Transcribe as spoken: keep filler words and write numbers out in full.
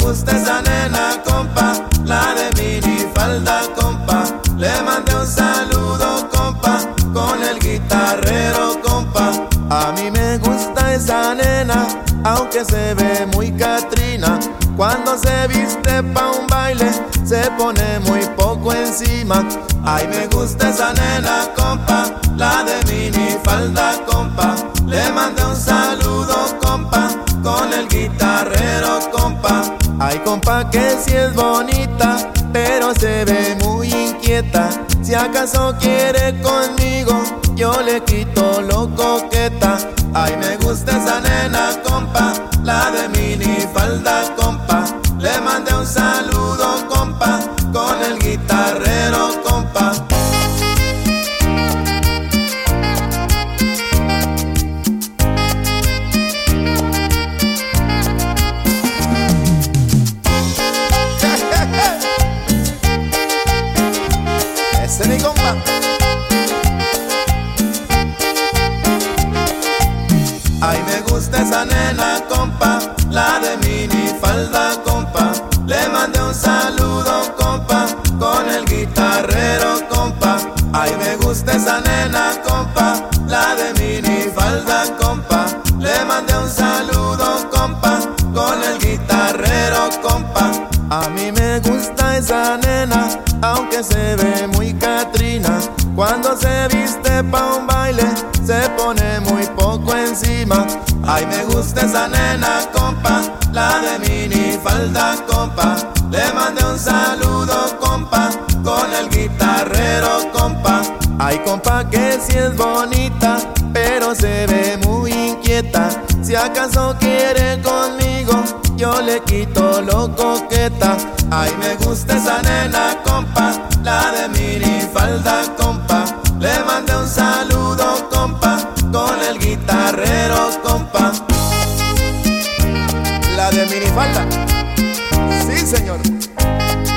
gusta esa nena, compa, la de minifalda, compa. Le mandé un saludo, compa, con el guitarrero, compa. A mí me gusta esa nena, aunque se ve muy Catrina. Cuando se viste pa' un baile, se pone muy poco encima. Ay, me gusta esa nena, compa, la de minifalda, compa. Le mandé un saludo, compa, con el guitarrero, compa. Ay, compa, que si es bonita, pero se ve muy inquieta. Si acaso quiere conmigo, yo le quito lo coqueta. Ay, me gusta esa nena, compa, la de minifalda, compa. Le mandé un saludo, compa, con el guitarrero, compa. Ese es mi compa. Ay, me gusta esa nena, compa, la de minifalda, compa. Le mandé un saludo, compa, con el guitarrero, compa. Ay, me gusta esa nena, compa, la de minifalda, compa. Le mandé un saludo, compa, con el guitarrero, compa. A mí me gusta esa nena, aunque se ve muy Catrina. Cuando se viste pa' un baile, se pone muy poco encima. Ay, me gusta esa nena, compa, la de minifalda, compa. Le mandé un saludo, compa, con el guitarrero, compa. Ay, compa, que si es bonita, pero se ve muy inquieta. Si acaso quiere conmigo, yo le quito lo coqueta. Ay, me gusta esa nena, compa, la de minifalda, compa. Le mandé un saludo, compa, con el guitarrero, compa. La de minifalda, sí señor.